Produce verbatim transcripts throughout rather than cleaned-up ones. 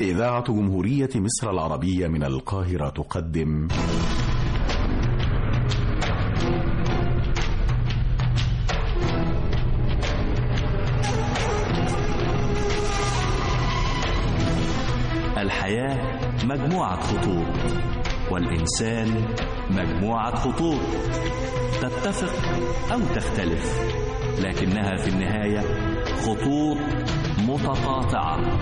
إذاعة جمهورية مصر العربية من القاهرة تقدم الحياة مجموعة خطوط، والإنسان مجموعة خطوط تتفق أو تختلف، لكنها في النهاية خطوط متقاطعة.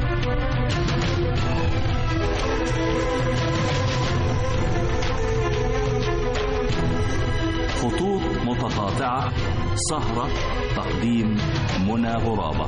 خطوط متقاطعة، سهرة تقديم منى غرابة.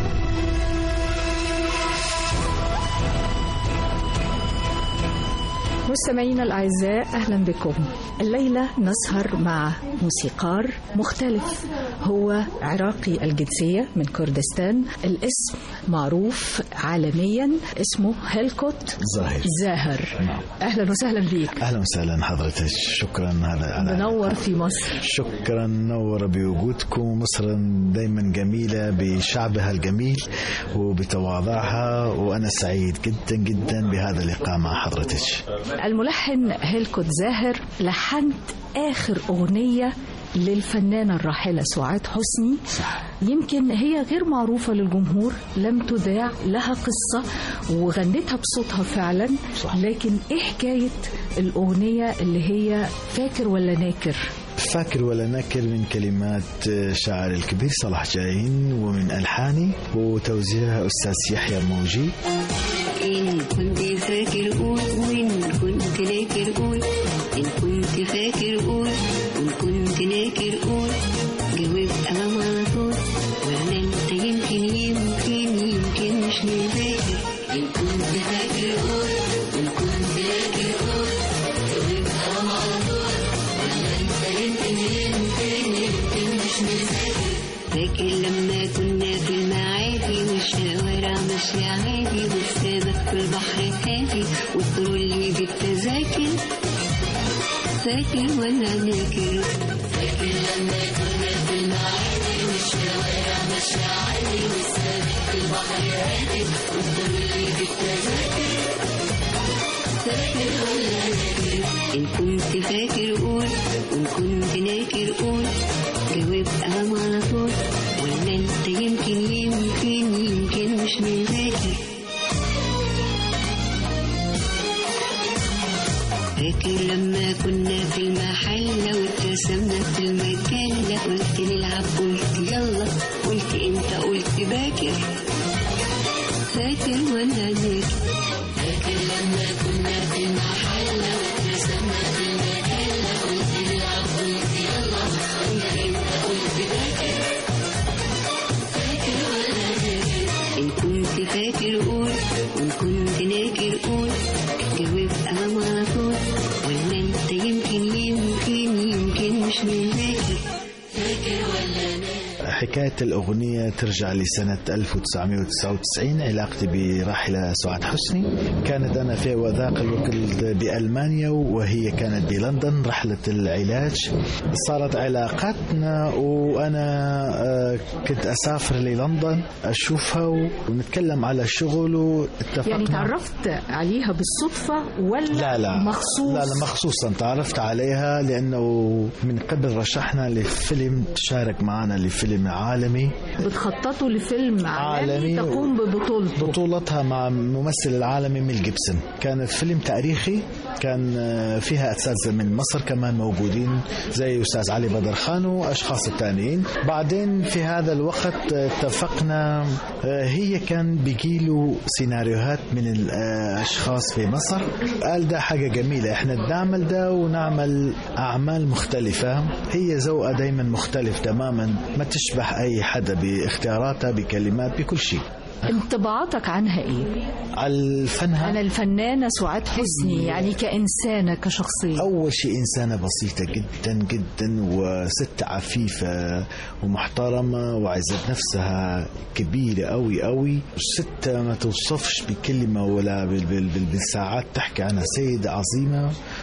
مستمعينا الأعزاء، أهلا بكم. الليلة نسهر مع موسيقار مختلف، هو عراقي الجنسية من كردستان، الاسم معروف عالميا، اسمه هيلكوت زاهر. زاهر نعم. أهلا وسهلا بيك. أهلا وسهلا حضرتك، شكرا. هذا منور في مصر. شكرا، نور بوجودكم. مصر دايما جميلة بشعبها الجميل وبتواضعها، وأنا سعيد جدا جدا بهذا اللقاء مع حضرتك. الملحن هيلكوت زاهر لحنت آخر أغنية للفنانة الراحلة سعاد حسني. يمكن هي غير معروفة للجمهور، لم تذاع، لها قصة وغنتها بصوتها فعلا. لكن إيه حكاية الأغنية اللي هي فاكر ولا ناكر؟ فاكر ولا ناكر من كلمات شاعر الكبير صلاح جاهين، ومن ألحاني وتوزيعها أستاذ يحيى موجي. إن كنت فاكر قول، وإن كنت ناكر قول، إن كنت فاكر قول، وإن كنت ناكر قول، جاوب أمام على طول، ولا أنت يمكن يمكن يمكن مش فاكر. إن كنت فاكر قول، وإن كنت ناكر قول، جاوب أمام على طول، ولا أنت يمكن يمكن يمكن مش فاكر. فاكر لما كنا في المعادي والشوارع ماشية عادي، والسابق في البحر هادي وترولي بالتذاكر. فاكر ولا ناكر؟ فاكر لما كنا في المعادي والشوارع ماشية عادي، والسابق في البحر هادي وترولي بالتذاكر. فاكر ولا ناكر؟ إن كنت فاكر قول، وإن كنت ناكر قول، جاوب أهم على طول، ولا أنت يمكن يمكن يمكن مش مذاكر. فاكر لما كنا في المحلة واترسمنا في المجلة، قلت نلعب قلت يلا، قلت انت قلت باكر. فاكر ولا ناكر؟ فاكر لما كنا في المحلة واترسمنا في المجلة، قلت نلعب قلت يلا، قلت انت قلت باكر. فاكر ولا ناكر؟ إن كنت فاكر قول، وإن كنت ناكر قول، جاوب أهم على طول، ولا أنت يمكن يمكن يمكن مش مذاكر. فاكر ولا ناكر؟ حكاية الأغنية ترجع لسنة ألف وتسعمائة وتسعة وتسعين. علاقتي براحلة سعاد حسني كانت أنا في وذاك الوقت بألمانيا، وهي كانت بلندن رحلة العلاج. صارت علاقتنا وأنا كنت أسافر للندن أشوفها ونتكلم على شغل، واتفقنا. يعني تعرفت عليها بالصدفة ولا لا لا مخصوص؟ لا لا مخصوصا تعرفت عليها، لأنه من قبل رشحنا لفيلم، تشارك معنا لفيلم عالمي. بتخططوا لفيلم عالمي, عالمي تقوم ببطولته بطولتها مع ممثل العالمي ميل جيبسون. كان فيلم تاريخي، كان فيها أساتذة من مصر كمان موجودين زي أستاذ علي بدر خان وأشخاص التانيين. بعدين في هذا الوقت اتفقنا، هي كان بيجيله سيناريوهات من الأشخاص في مصر، قال ده حاجة جميلة، احنا نعمل ده ونعمل أعمال مختلفة. هي ذوقها دايما مختلف تماما، ما تشبه أي حدا باختياراتها بكلمات بكل شيء. انطباعاتك عنها ايه؟ على فنها؟ عن الفنانة سعاد حسني، يعني كإنسانة كشخصية. أول شيء إنسانة بسيطة جدا جدا، وست عفيفة ومحترمة وعزت نفسها كبيرة قوي قوي. ست ما توصفش بكلمة ولا بالساعات تحكي عنها سيدة عظيمة،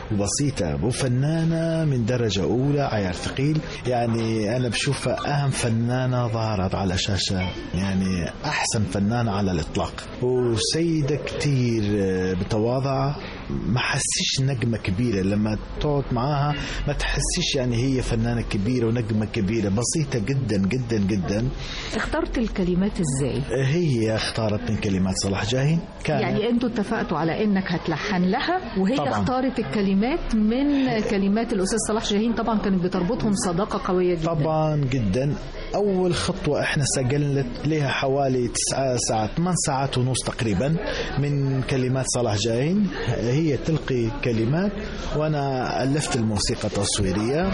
وبسيطة وفنانة من درجة أولى عيار ثقيل. يعني أنا بشوفها أهم فنانة ظهرت على شاشة، يعني أحسن فنانة على الإطلاق، وسيدة كتير بتواضع، ما حسيش نجمة كبيرة لما تقعد معاها، ما تحسيش يعني هي فنانة كبيرة ونجمة كبيرة، بسيطة جدا جدا جدا. اخترت الكلمات ازاي؟ هي اختارت من كلمات صلاح جاهين. يعني انتوا اتفقتوا على انك هتلحن لها وهي طبعاً اختارت الكلمات من كلمات الأستاذ صلاح جاهين. طبعا كانت بتربطهم صداقة قوية جدا. طبعا جدا. أول خطوة احنا سجلت لها حوالي تسعة ساعات ثمان ساعات ونص تقريبا من كلمات صلاح جاهين. هي تلقي كلمات وأنا ألفت الموسيقى التصويرية.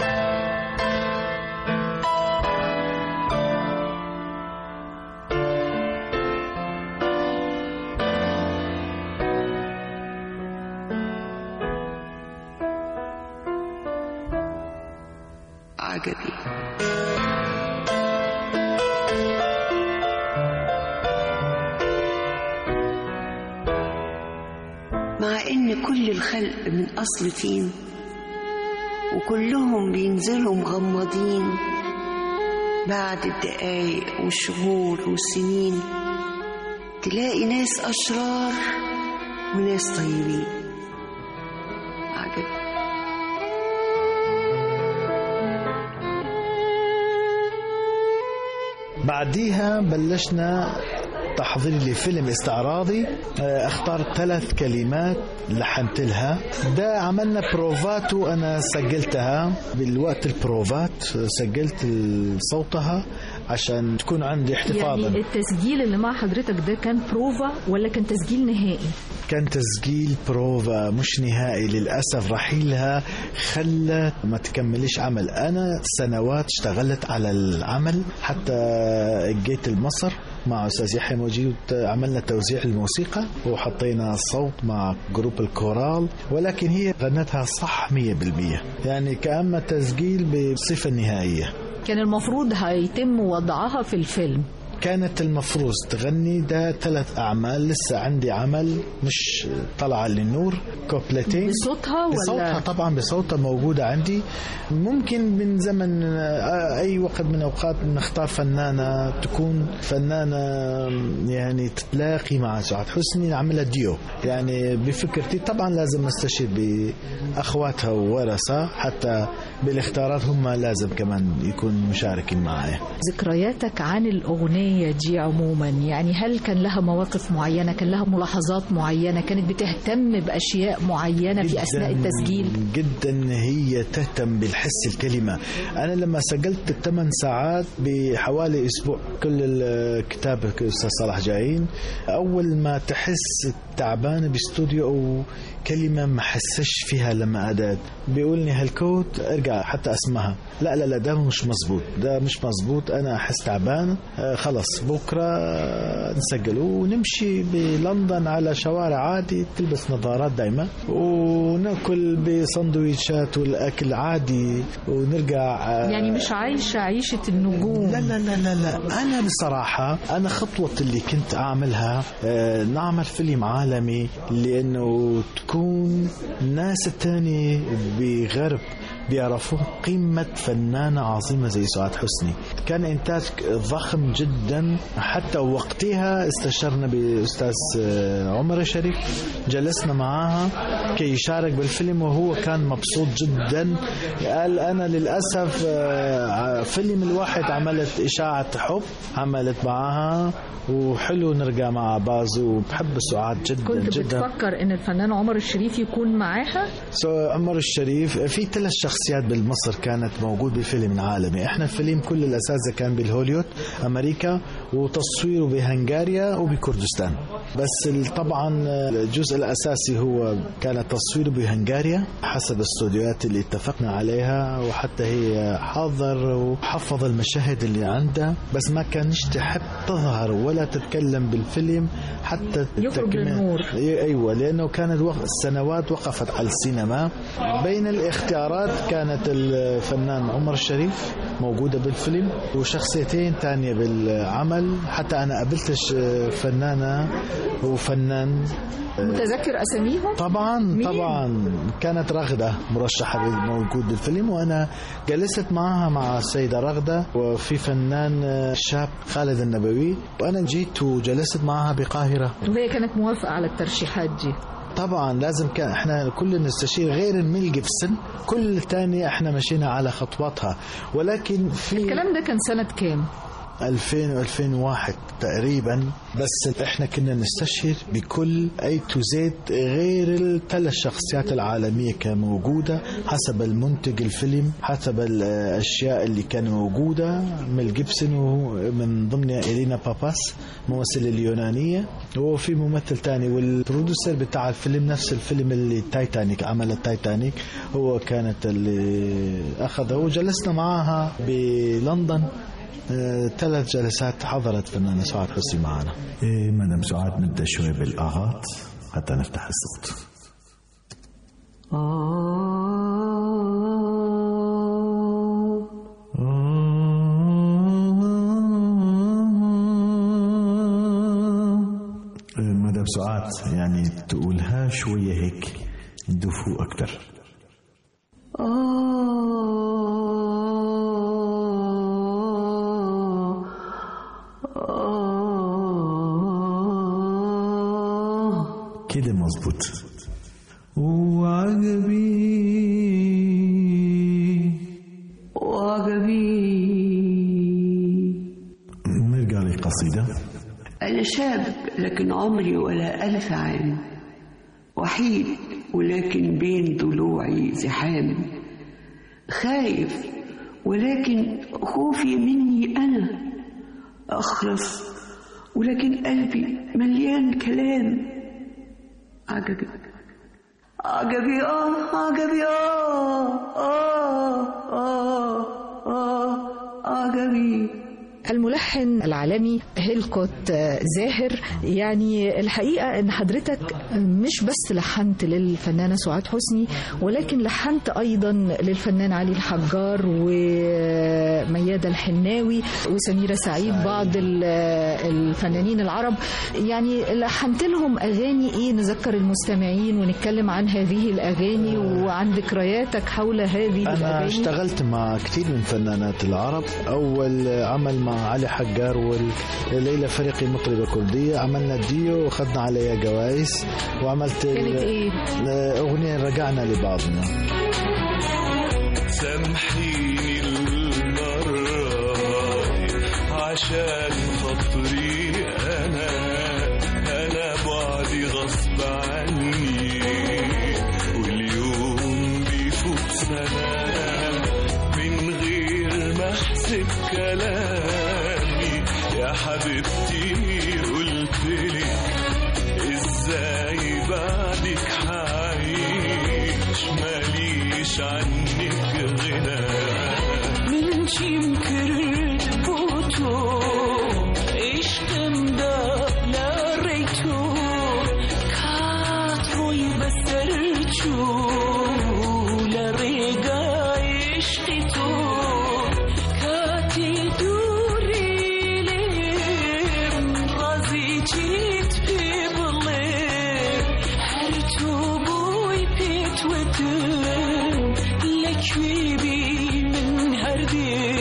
عجبي مع إن كل الخلق من أصل طين وكلهم بينزلوا مغمضين، بعد الدقايق والشهور والسنين تلاقي ناس أشرار وناس طيبين. عجبي. بعديها بلشنا تحضير لفيلم استعراضي. اخترت ثلاث كلمات لحنت لها. ده عملنا بروفات وأنا سجلتها بالوقت. البروفات سجلت صوتها عشان تكون عندي احتفاظا. يعني التسجيل اللي مع حضرتك ده كان بروفا ولا كان تسجيل نهائي؟ كان تسجيل بروفا مش نهائي. للأسف رحيلها خلت ما تكملش عمل. أنا سنوات اشتغلت على العمل حتى جيت المصر مع أستاذ يحيى موجود، عملنا توزيع الموسيقى وحطينا صوت مع جروب الكورال، ولكن هي غنتها صح مية بالمية، يعني كأما تسجيل بالصفة النهائية. كان المفروض هيتم وضعها في الفيلم. كانت المفروض تغني. ده ثلاث أعمال. لسه عندي عمل مش طلع للنور، كوبلتين بصوتها ولا؟ بصوتها طبعا، بصوتها موجودة عندي. ممكن من زمن أي وقت من أوقات نختار فنانة تكون فنانة يعني تتلاقي مع سعاد حسني، نعملها ديو. يعني بفكرتي طبعا لازم نستشير بأخواتها وورثة، حتى بالاختيارات هم لازم كمان يكون مشاركين معايا. ذكرياتك عن الأغنية دي عموما، يعني هل كان لها مواقف معينة، كان لها ملاحظات معينة، كانت بتهتم بأشياء معينة في أثناء التسجيل؟ جدا هي تهتم بالحس الكلمة. أنا لما سجلت الثمان ساعات بحوالي أسبوع كل الكتاب أستاذ صلاح جاهين، أول ما تحس تعبان باستوديو أو كلمة ما حسش فيها لما أداد بيقولني هالكوت ارجع حتى اسمها، لا لا لا ده مش مزبوط، ده مش مزبوط، أنا أحس تعبان. آه خلاص بكرة نسجل ونمشي بلندن على شوارع عادي، تلبس نظارات دايما ونأكل بسندويشات والأكل عادي ونرجع. آه يعني مش عايشة عيشة النجوم. لا لا لا لا, لا. أنا بصراحة أنا خطوة اللي كنت أعملها آه نعمل فيلم عالمي، لأنه تكون الناس التانية بغرب بيعرفون قيمة فنانة عظيمة زي سعاد حسني. كان إنتاج ضخم جدا، حتى وقتها استشرنا بأستاذ عمر الشريف، جلسنا معاها كي يشارك بالفيلم وهو كان مبسوط جدا. قال أنا للأسف فيلم الواحد عملت إشاعة حب عملت معاها وحلو نرجع مع بازو، بحب سعاد جدا كنت جدا. كنت بتفكر إن الفنان عمر الشريف يكون معاها؟ سو عمر الشريف في ثلاث شخصيات بالمصر كانت موجود بالفيلم العالمي. احنا الفيلم كل الأساس كان بالهوليوود أمريكا وتصويره بهنغاريا وبكردستان، بس طبعا الجزء الأساسي هو كان تصويره بهنغاريا حسب الاستوديوهات اللي اتفقنا عليها، وحتى هي حاضر وحفظ المشاهد اللي عندها، بس ما كانش تحب تظهر ولا تتكلم بالفيلم حتى يخرج للنور. ايوه، لانه كان الوقت السنوات وقفت على السينما. بين الاختيارات كانت الفنان عمر الشريف موجوده بالفيلم وشخصيتين تانية بالعمل الأعمال. حتى أنا قابلتش فنانة وفنان. متذكر أساميهم؟ طبعا مين؟ طبعا كانت رغدة مرشحة موجود بالفيلم، وأنا جلست معها مع السيدة رغدة، وفي فنان شاب خالد النبوي، وأنا جيت وجلست معها بقاهرة. وهي كانت موافقة على الترشيحات دي؟ طبعا لازم كان احنا كل نستشير غير ميل جيبسون، كل تاني احنا مشينا على خطواتها. ولكن في الكلام ده كان سنة كام؟ ألفين وألفين وواحد تقريبا. بس احنا كنا نستشير بكل اي تو زيت غير الثلاث شخصيات العالمية كان موجودة حسب المنتج الفيلم، حسب الاشياء اللي كان موجودة. ميل جيبسون ومن ضمنها إلينا باباس ممثلة اليونانية، وفي ممثل تاني، والبرودوسر بتاع الفيلم نفس الفيلم اللي تايتانيك عمل التايتانيك هو كانت اللي أخذه. وجلسنا معها بلندن ثلاث جلسات، حضرت فنانة سعاد حسني معنا. إيه مدام سعاد نبدأ شوي بالآغات حتى نفتح الصوت. مدام سعاد يعني تقولها شوية هيك ندفو أكتر. كده مظبوط. وعجبي وعجبي. نرجع للقصيدة. أنا شاب لكن عمري ولا ألف عام، وحيد ولكن بين ضلوعي زحام، خايف ولكن خوفي مني أنا، أخرس ولكن قلبي مليان كلام. عجبي عجبي آه عجبي آه آه آه آه عجبي. الملحن العالمي هيلكوت زاهر، يعني الحقيقة أن حضرتك مش بس لحنت للفنانة سعاد حسني، ولكن لحنت أيضا للفنان علي الحجار وميادة الحناوي وسميرة سعيد، بعض الفنانين العرب. يعني لحنت لهم أغاني إيه نذكر المستمعين ونتكلم عن هذه الأغاني وعن ذكرياتك حول هذه أنا الأغاني؟ أنا اشتغلت مع كثير من فنانات العرب. أول عمل مع علي حجار وليلى فريقي مطربة كردية، عملنا ديو وخدنا عليها جوائز. وعملت كانت إيه؟ أغنية رجعنا لبعضنا. سامحيني المرة عشان خاطري أنا، أنا بعدي غصب عني واليوم بيفوت سنة من غير ما أحسب كلامي. يا حبيبتي قلتلك إزاي بعدك حعيش، ماليش عنك غنى. من شيم كرت بوتو عشقم دا لاريتو كات روي بسرچو لريقا عشقتو كاتي دوري لم رازي جيت ببلي هرتو بوي بيت ودم لكوي بي من هردي.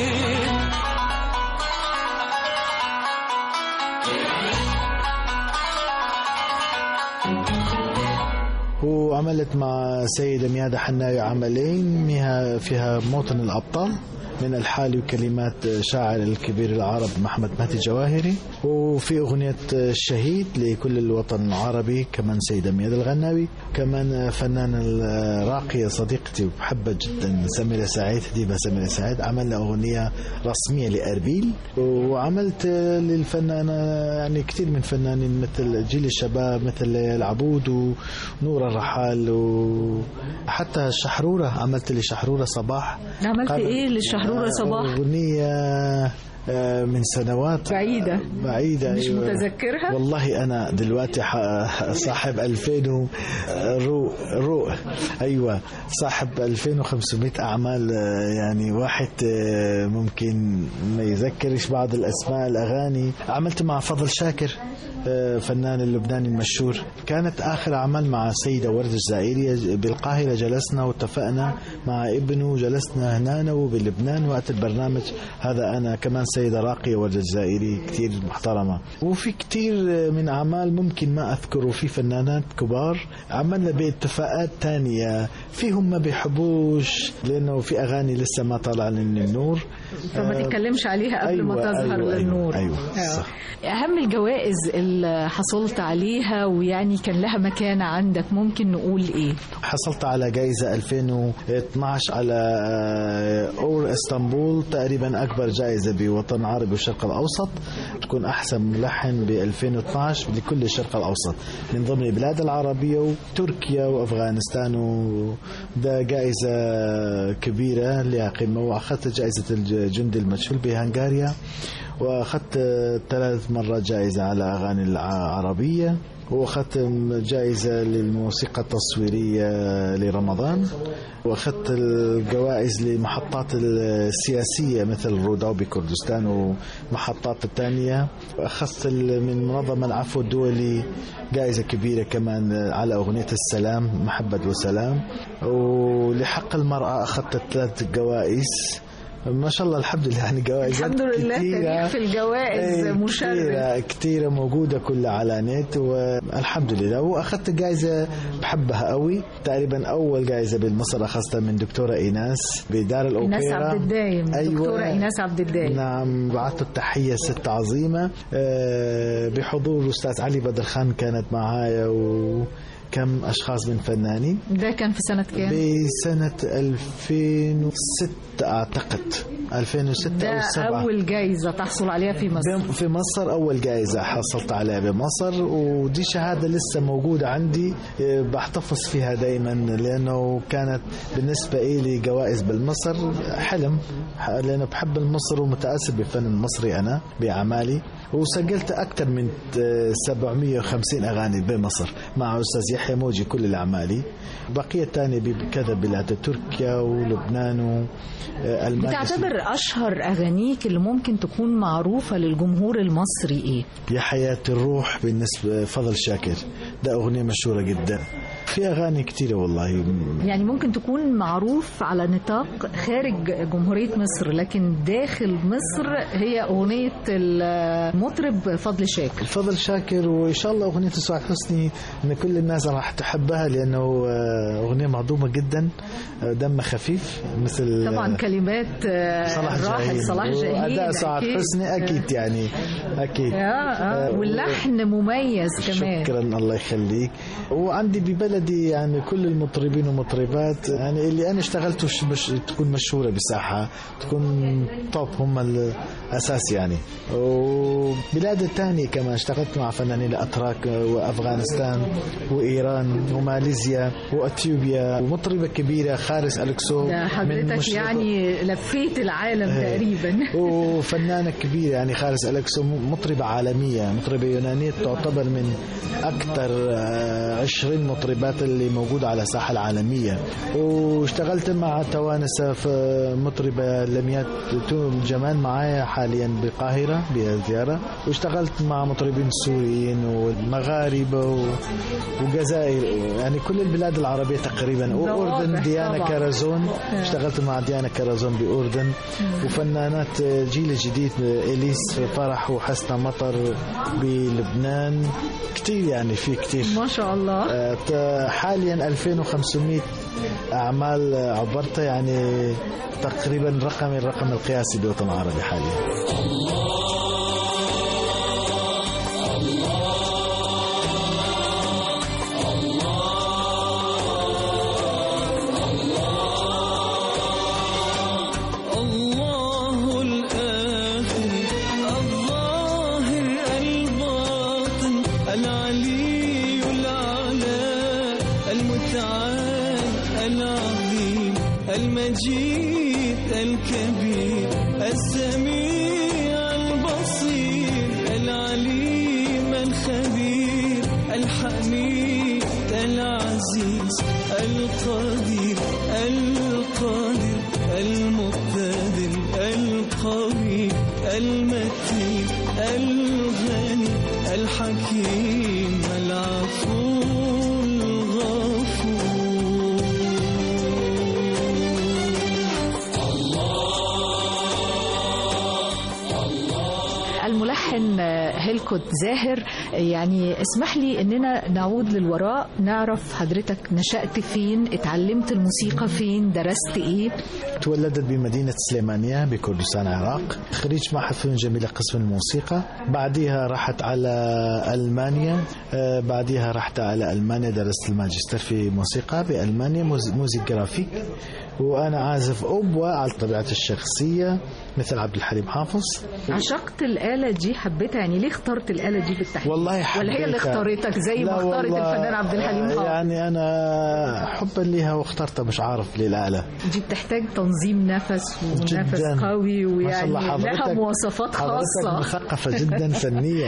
وعملت مع سيدة ميادة حناوي عملين فيها موطن الأبطال من الحال وكلمات شاعر الكبير العرب محمد مهدي جواهري، وفي أغنية الشهيد لكل الوطن العربي كمان سيدة ميادة الغناوي، كمان فنانة الراقية صديقتي وبحبها جدا سميرة سعيد، ديبا سميرة سعيد، عملنا أغنية رسمية لأربيل. وعملت للفنانة يعني كثير من فنانين مثل جيل الشباب مثل العبود ونور الرحال، وحتى شحرورة عملت لشحرورة صباح. عملت إيه لشحرورة صباح؟ أغنية من سنوات بعيدة بعيدة مش أيوة. متذكرها والله أنا دلوقتي صاحب ألفين رو رو أيوة صاحب ألفين وخمسمائة أعمال، يعني واحد ممكن ما يذكرش بعض الأسماء الأغاني. عملت مع فضل شاكر فنان اللبناني المشهور، كانت آخر عمل مع سيدة ورد الجزائرية بالقاهرة، جلسنا واتفقنا مع ابنه، جلسنا هنا وبلبنان وقت البرنامج هذا. أنا كمان سيدة راقية ورد الجزائري كتير محترمة، وفي كتير من أعمال ممكن ما أذكره. في فنانات كبار عملنا باتفاقات تانية، فيهم ما بيحبوش لأنه في أغاني لسه ما طلع لنا النور، فما تتكلمش عليها قبل أيوة ما تظهر أيوة للنور. أيوة, أيوة صح. أهم الجوائز اللي حصلت عليها ويعني كان لها مكانة عندك ممكن نقول إيه؟ حصلت على جائزة ألفين واثناشر على أور اسطنبول، تقريبا أكبر جائزة بوطن عربي والشرق الأوسط، تكون أحسن ملحن ب ألفين واثناشر لكل الشرق الأوسط من ضمن البلاد العربية وتركيا وأفغانستان، وده جائزة كبيرة لها قيمة. وأخذت جائزة الجندي المجهول بهنغاريا، وأخذت ثلاث مرات جائزة على أغاني العربية، وأخذت جائزة للموسيقى التصويرية لرمضان، وأخذت الجوائز لمحطات السياسية مثل روداو بكردستان ومحطات الثانية، وأخذت من منظمة العفو الدولي جائزة كبيرة كمان على أغنية السلام محبة وسلام، ولحق المرأة أخذت ثلاث جوائز. ما شاء الله الحمد لله، يعني جوائز الحمد لله تاريخ في الجوائز مشرف كثيرة, كثيرة موجودة كلها على نت، والحمد لله. وأخذت جائزة بحبها قوي، تقريبا أول جائزة بالمصر أخذتها من دكتورة إيناس بدار الأوبرا، إيناس عبد الدايم. أيوة دكتورة إيناس عبد الدايم، نعم. بعثت التحية ست عظيمة بحضور الأستاذ علي بدر خان، كانت معايا و كم أشخاص من فنانين. ده كان في سنة كام؟ بسنة ألفين وستة أعتقد، ألفين وستة أو سبعة. أول جائزة تحصل عليها في مصر؟ في مصر أول جائزة حصلت عليها بمصر، ودي شهادة لسه موجودة عندي بحتفظ فيها دايما، لأنه كانت بالنسبة إلي جوائز بالمصر حلم، لأنه بحب المصر ومتأثر بالفن المصري أنا بأعمالي، وسجلت أكثر من سبعمائة وخمسين أغاني بمصر مع أستاذ يحيى موجي كل الأعمالي. بقية تانية بكذا بلاد تركيا ولبنان وألمانيا. بتعتبر أشهر أغانيك اللي ممكن تكون معروفة للجمهور المصري إيه؟ يا حياة الروح بالنسبة فضل شاكر، ده أغنية مشهورة جدا. في أغاني كتيرة والله، يعني ممكن تكون معروف على نطاق خارج جمهورية مصر، لكن داخل مصر هي أغنية المطرب فضل شاكر. فضل شاكر، وإن شاء الله أغنية سعاد حسني إن كل الناس راح تحبها، لأنه أغنية مهضومة جدا، دم خفيف، مثل طبعا كلمات الراحل صلاح جاهين، أداء سعاد حسني أكيد، يعني أكيد. آه واللحن مميز كمان. شكرا الله يخليك. وعندي ببلدي يعني كل المطربين ومطربات يعني اللي أنا اشتغلت مش تكون مشهورة بساحة، تكون توب، هم الأساس يعني. وبلاد الثانية كمان اشتغلت مع فنانين الأتراك وأفغانستان وإيران وماليزيا وأثيوبيا، ومطربة كبيرة خارس ألكسو. حضرتك يعني لفيت العالم تقريبا. وفنانة كبيرة يعني خارس ألكسو، مطربة عالمية، مطربة يونانية، تعتبر من أكثر عشرين مطربات اللي موجودة على الساحة العالمية. واشتغلت مع توانسة في مطربة لميات جمال معايا حاليا بالقاهرة بزيارة، واشتغلت مع مطربين سوريين والمغاربة وجزائر، يعني كل البلاد العربية تقريبا، وأردن ديانا كرزون، اشتغلت مع ديانا كرزون بأردن، وفنانات جيل جديد إليس فرح وحسنة مطر بلبنان، كتير يعني في كتير ما شاء الله. حاليا ألفين وخمسمائة أعمال عبرتها، يعني تقريبا رقم الرقم القياسي بالوطن العربي حاليا. المجيد الكبير السميع العزيز القدير القادر المقتدر القوي المتين الغني الحكيم العفو الغفور. الملحن هيلكوت زاهر، يعني اسمح لي اننا نعود للوراء، نعرف حضرتك نشأت فين، اتعلمت الموسيقى فين، درست ايه؟ تولدت بمدينة سليمانية بكردستان العراق، خريج معهد فنون جميلة قسم الموسيقى. بعدها رحت على ألمانيا، آه بعدها رحت على ألمانيا درست الماجستير في موسيقى بألمانيا، موزيك جرافيك. وأنا عازف أوبوا على طبيعتي الشخصية مثل عبد الحليم حافظ. عشقت الآلة دي، حبيتها، يعني ليه اخترت الآلة دي بالتحديد؟ والله حبيتها. ولا هي اللي اختارتك زي ما اختارت الفنان عبد الحليم حافظ؟ يعني أنا حبا ليها واخترتها، مش عارف ليه الآلة دي بتحتاج تنظيم نفس ونفس جداً. قوي، ويعني لها مواصفات خاصة. مثقفة جدا فنيا.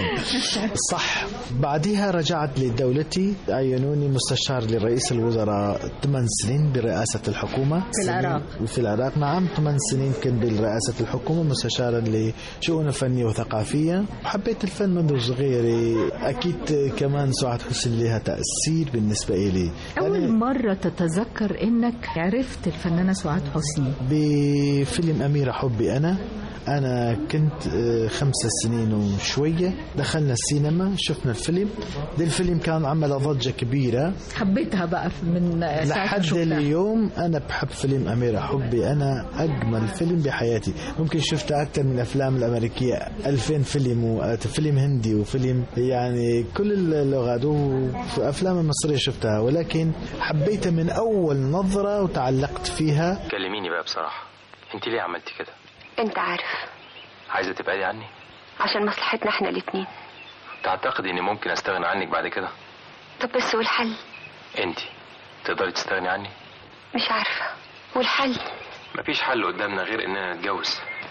صح. بعدها رجعت لدولتي، عينوني مستشار لرئيس الوزراء ثمان سنين برئاسة الحكومة في العراق. في العراق نعم، ثمان سنين كنت برئاسة الحكومة مستشارا لشؤون فنية وثقافية. حبيت الفن منذ صغيري. أكيد كمان سعاد حسني لها تأثير بالنسبة إلي. أول يعني مرة تتذكر إنك عرفت الفنانة سعاد حسني؟ بفيلم أميرة حبي. أنا أنا كنت خمسة سنين وشوية، دخلنا السينما شفنا الفيلم ده. الفيلم كان عمل ضجة كبيرة، حبيتها بقى من لحد اليوم. أنا بحب فيلم أميرة حبي، أنا أجمل فيلم بحياتي. ممكن شفت أكثر من الأفلام الأمريكية ألفين فيلم، وفيلم هندي وفيلم يعني كل اللغات، وفي أفلام المصرية شفتها، ولكن حبيتها من أول نظرة وتعلقت فيها. كلميني بقى بصراحة، أنت ليه عملتي كده؟ انت عارف عايزة تبعدي عني عشان مصلحتنا احنا الاتنين. تعتقد اني ممكن استغنى عنك بعد كده؟ طب بس والحل؟ انت تقدري تستغني عني؟ مش عارفة. والحل؟ مفيش حل قدامنا غير اننا نتجوز.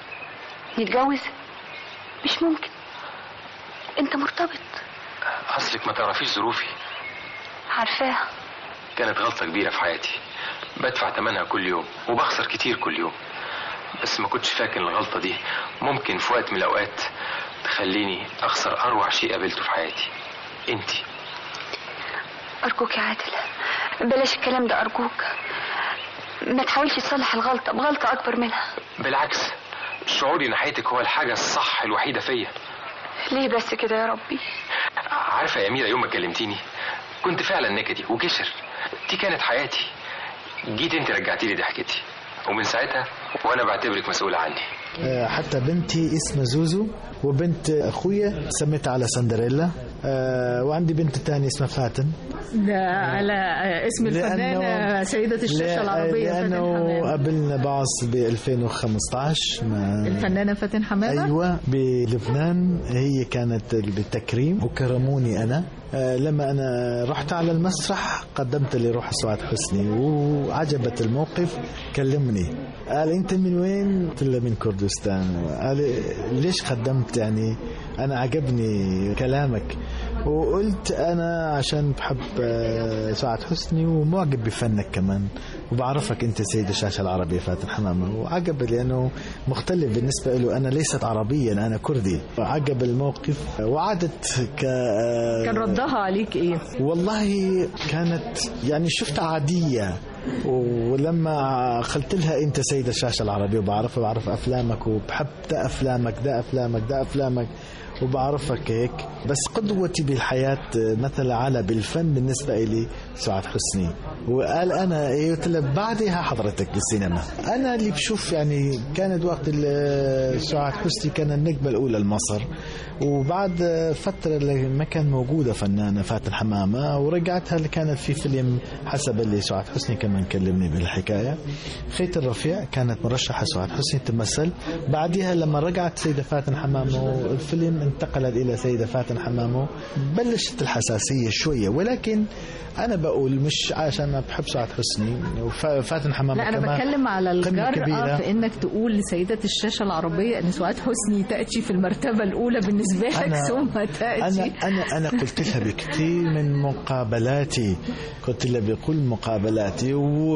نتجوز؟ مش ممكن، انت مرتبط. اصلك ما تعرفيش ظروفي. عارفاها. كانت غلطة كبيرة في حياتي، بدفع ثمنها كل يوم وبخسر كتير كل يوم، بس ما كنتش فاكر الغلطة دي ممكن في وقت من الأوقات تخليني أخسر أروع شيء قابلته في حياتي، أنتي. أرجوك يا عادل بلاش الكلام ده، أرجوك ما تحاولش تصلح الغلطة بغلطة أكبر منها. بالعكس، شعوري ناحيتك هو الحاجة الصح الوحيدة فيا. ليه بس كده يا ربي؟ عارفة يا أميرة، يوم ما كلمتيني كنت فعلا نكدي وكشر، دي كانت حياتي. جيت انت رجعتي لي ضحكتي، ومن ساعتها وانا بعتبرك مسؤولة عني. حتى بنتي اسمها زوزو، وبنت اخويا سميتها على سندريلا، وعندي بنت تانية اسمها فاتن. ده على اسم الفنانة سيدة الشاشة العربية فاتن حمامة. قابلنا بعض ب ألفين وخمسة عشر مع الفنانة فاتن حمامة. ايوه بلبنان، هي كانت بالتكريم وكرموني انا. لما أنا رحت على المسرح قدمت لي روح سعاد حسني، وعجبت الموقف. كلمني قال أنت من وين؟ قلت له من كردستان. قال ليش قدمت؟ يعني أنا عجبني كلامك. وقلت أنا عشان بحب سعاد حسني ومعجب بفنك كمان، وبعرفك أنت سيد الشاشة العربية فاتن حمامة، وعجب لأنه مختلف بالنسبة له. أنا ليست عربيا، أنا كردي. عجب الموقف. وعدت ك... كان ردها عليك إيه؟ والله كانت يعني شفت عادية، ولما قلت لها أنت سيد الشاشة العربية وبعرف بعرف أفلامك وبحب ده أفلامك ده أفلامك ده أفلامك وبعرفك هيك، بس قدوتي بالحياة مثل على بالفن بالنسبة إلي سعاد حسني. وقال أنا قلت له بعدها حضرتك بالسينما. أنا اللي بشوف يعني كانت وقت سعاد حسني كان النجمة الأولى لمصر، وبعد فترة اللي ما كان موجودة فنانة فاتن حمامة، ورجعتها اللي كانت في فيلم حسب اللي سعاد حسني كمان كلمني بالحكاية. خيط الرفيع كانت مرشحة سعاد حسني تمثل. بعدها لما رجعت سيدة فاتن حمامة الفيلم انتقلت إلى سيدة فاتن حمامة، بلشت الحساسية شوية. ولكن أنا بقول مش عشان أنا بحب سعاد حسني وفاتن حمامة. لا أنا كمان بتكلم على الجرأة كبيرة. في إنك تقول لسيدات الشاشة العربية إن سعاد حسني تأتي في المرتبة الأولى بالنسبة لك ثم تأتي. أنا أنا أنا قلت لها بكثير من مقابلاتي، قلت لها بكل مقابلاتي،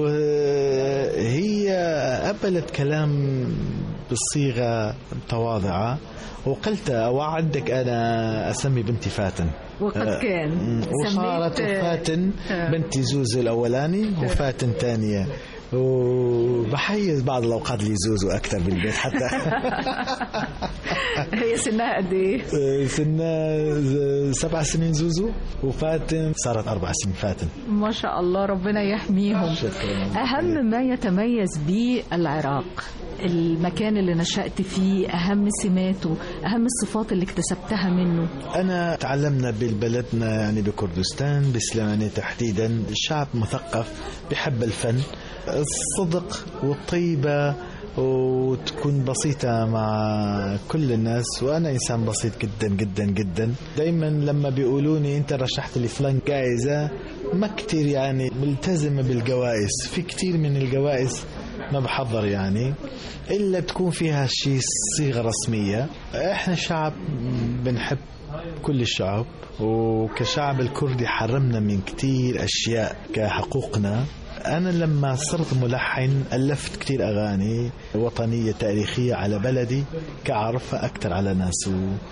وهي قبلت كلام بالصيغة متواضعة، وقلت وعدك أنا أسمي بنتي فاتن، وقد كان وصارت فاتن بنتي زوزو الأولاني وفاتن ثانية، وبحيز بعض الأوقات لي زوزو أكثر بالبيت حتى. هي سنها قد إيه؟ سنها سبع سنين زوزو، وفاتن صارت أربع سنين فاتن. ما شاء الله ربنا يحميهم. أهم ما يتميز به العراق، المكان اللي نشأت فيه، أهم سماته، أهم الصفات اللي اكتسبتها منه. أنا تعلمنا ببلدنا يعني بكردستان بسليمانية تحديدا، الشعب مثقف بحب الفن، الصدق والطيبة، وتكون بسيطة مع كل الناس، وأنا إنسان بسيط جدا جدا جدا. دايما لما بيقولوني أنت رشحت لي فلان جائزة، ما كتير يعني ملتزمة بالجوائز، في كتير من الجوائز ما بحضر يعني إلا تكون فيها شيء صيغة رسمية. إحنا شعب بنحب كل الشعب، وكشعب الكردي حرمنا من كتير أشياء كحقوقنا. أنا لما صرت ملحن ألفت كتير أغاني وطنية تاريخية على بلدي كأعرفها أكتر على ناس،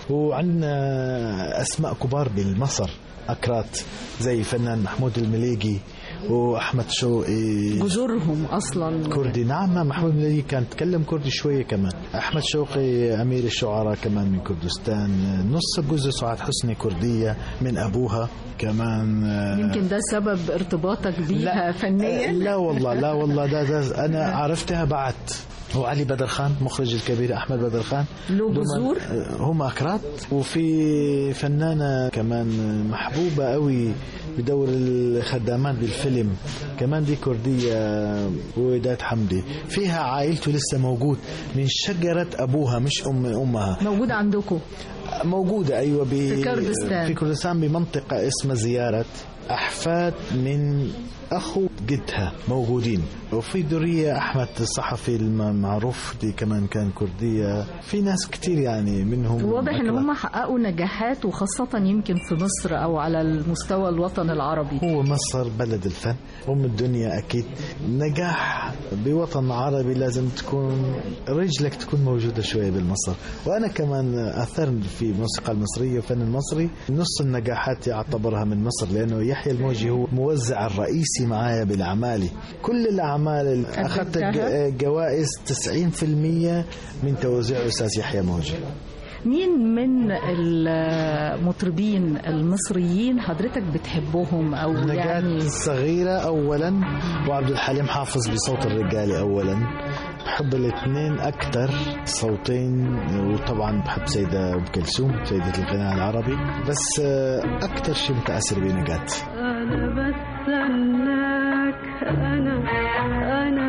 وعندنا أسماء كبار بالمصر أكرات زي فنان محمود المليجي وأحمد شوقي، جذورهم أصلا كردي. نعم محمود المليجي كان يتكلم كردي شوية كمان. أحمد شوقي أمير الشعراء كمان من كردستان، نص جزء سعاد حسني كردية من أبوها كمان. يمكن ده سبب ارتباطك بيها فنيا؟ لا والله لا والله ده, ده أنا عرفتها بعد. وعلي بدر خان مخرج الكبير أحمد بدر خان له جذور، هم أكراد. وفي فنانة كمان محبوبة قوي بدور الخدامات بالفيلم كمان دي كردية، وداد حمدي، فيها عائلته لسه موجود من شجرة أبوها مش أم أمها. موجودة عندكم؟ موجودة أيوة في كردستان. في كردستان بمنطقة اسمها زيارة، أحفاد من أخو جدها موجودين. وفي درية أحمد الصحفي المعروف دي كمان كان كردية. في ناس كتير يعني منهم. واضح إن هم حققوا نجاحات، وخاصة يمكن في مصر أو على المستوى الوطن العربي. هو مصر بلد الفن، أم الدنيا أكيد. نجاح بوطن عربي لازم تكون رجلك تكون موجودة شوية بالمصر. وأنا كمان أثرت في الموسيقى المصرية والفن المصري، نص النجاحات يعتبرها من مصر، لأنه يحيى الموجي هو موزع الرئيسي معايا بالأعمال. كل الأعمال أخذت جوائز تسعين بالمئة من توزيع أستاذ يحيى موجي. مين من المطربين المصريين حضرتك بتحبهم؟ أو نجاة يعني الصغيرة أولا، وعبد الحليم حافظ بصوت الرجالي أولا. بحب الاثنين أكتر صوتين، وطبعا بحب سيدة أم كلثوم سيدة الغناء العربي، بس أكتر شيء متأثر بنجاة. أنا بستناك، أنا أنا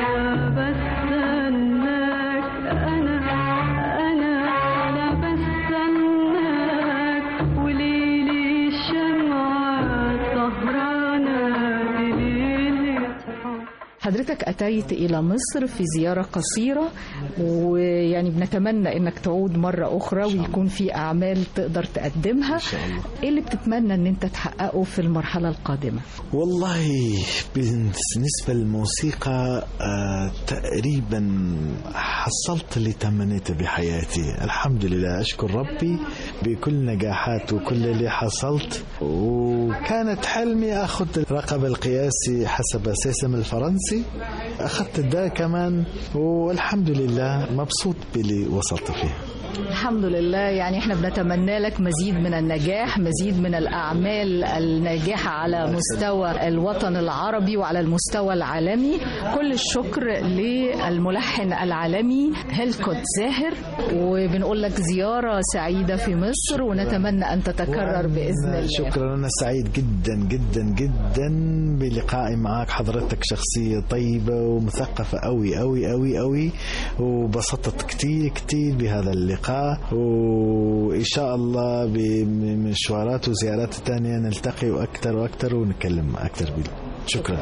بستناك، أنا أنا أنا بستناك، وليلي الشمعة سهرانة بليلي. حضرتك أتيت إلى مصر في زيارة قصيرة، ويعني بنتمنى إنك تعود مرة أخرى ويكون في أعمال تقدر تقدمها. إيه اللي بتتمنى إن أنت تحققه في المرحلة القادمة؟ والله بالنسبة للموسيقى آه تقريبا حصلت اللي تمنيته بحياتي الحمد لله، أشكر ربي بكل نجاحات وكل اللي حصلت. وكانت حلمي أخذ الرقم القياسي حسب السيستم الفرنسي، أخذت ده كمان، والحمد لله مبسوط باللي وصلت فيه. الحمد لله. يعني احنا بنتمنى لك مزيد من النجاح، مزيد من الأعمال الناجحة على مستوى الوطن العربي وعلى المستوى العالمي. كل الشكر للملحن العالمي هيلكوت زاهر، وبنقول لك زيارة سعيدة في مصر، ونتمنى أن تتكرر بإذن الله. شكرا، أنا سعيد جدا جدا جدا بلقائي معك. حضرتك شخصية طيبة ومثقفة أوي أوي أوي أوي، وبسطت كتير كتير بهذا اللقاء، وإن شاء الله بمشوارات وزيارات تانية نلتقي أكتر وأكتر ونتكلم أكتر شكرا.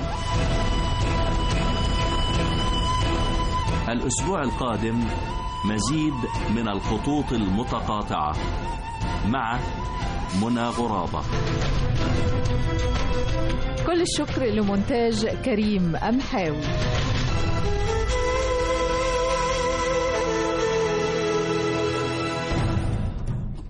الأسبوع القادم مزيد من الخطوط المتقاطعة مع منى غرابة. كل الشكر لمونتاج كريم أمحاوي.